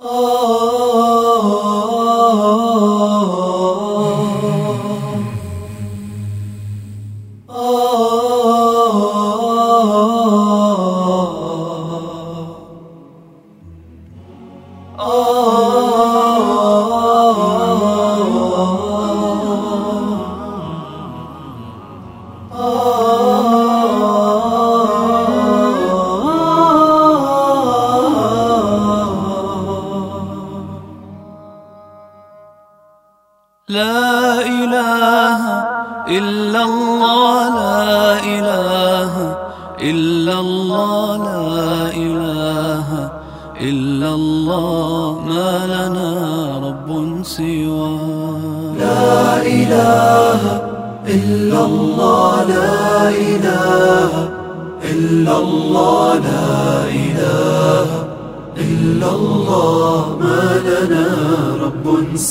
لا إله إلا الله، لا إله إلا الله، لا إله إلا الله، ما لنا رب سواه. لا إله إلا الله، لا إله إلا الله، لا إله إلا الله، ما لنا رب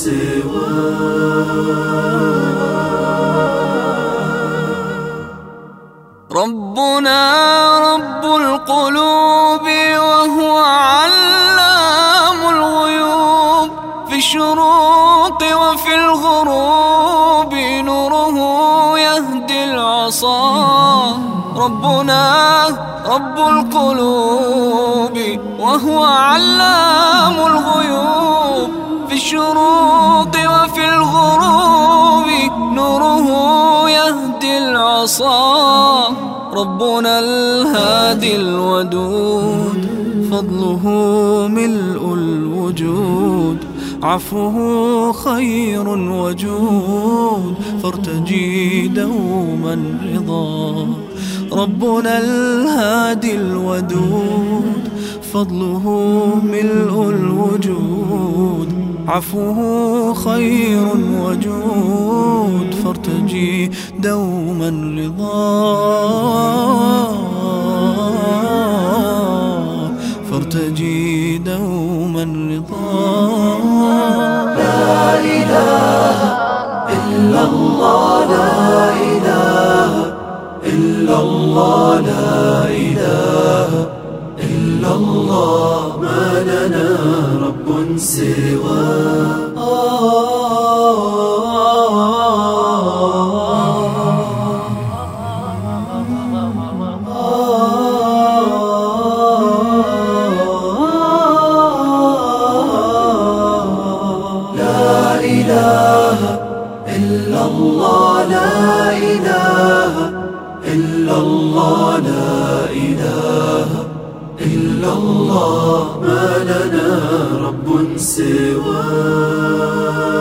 سواه. ربنا رب القلوب وهو علام الغيوب، في الشروق وفي الغروب نوره يهدي العصا. ربنا رب القلوب وهو علام الغيوب، في الشروق وفي الغروب نوره يهدي العصا. ربنا الهادي الودود، فضله ملء الوجود، عفوه خير وجود، فارتجي دوما رضا. ربنا الهادي الودود، فضله ملء الوجود، عفوه خير وجود، فارتجي دوما رضا، فارتجي دوما رضا. لا إله إلا الله، لا إله إلا الله، لا إله إلا الله، ما لنا رب سواه. لا إله إلا الله، لا إله إلا الله، لا إله إلا الله، ما لنا رب سواه.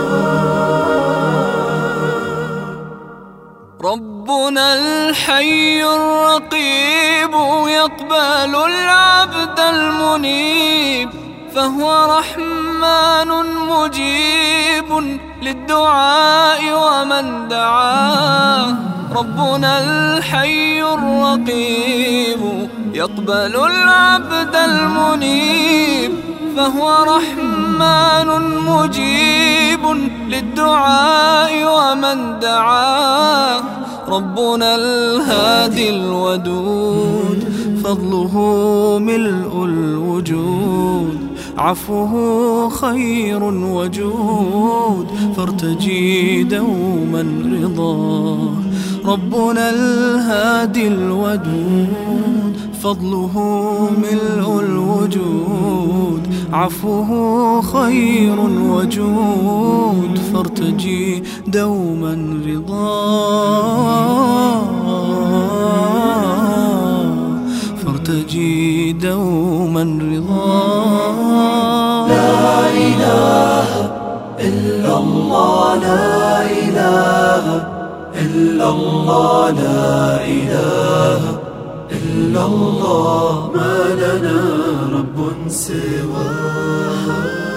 ربنا الحي الرقيب يقبل العبد المنيب، فهو رحمن مجيب للدعاء ومن دعاه. ربنا الحي الرقيب يقبل العبد المنيب، فهو رحمن مجيب للدعاء ومن دعاه. ربنا الهادي الودود، فضله ملء الوجود، عفوه خير وجود، فارتجي دوما رضا. ربنا الهادي الودود، فضله ملء الوجود، عفوه خير وجود، فارتجي دوما رضا، فارتجي دوما رضا. لا إله إلا الله، لا إله إلا الله، لا إله إلا الله، ما لنا رب سواه.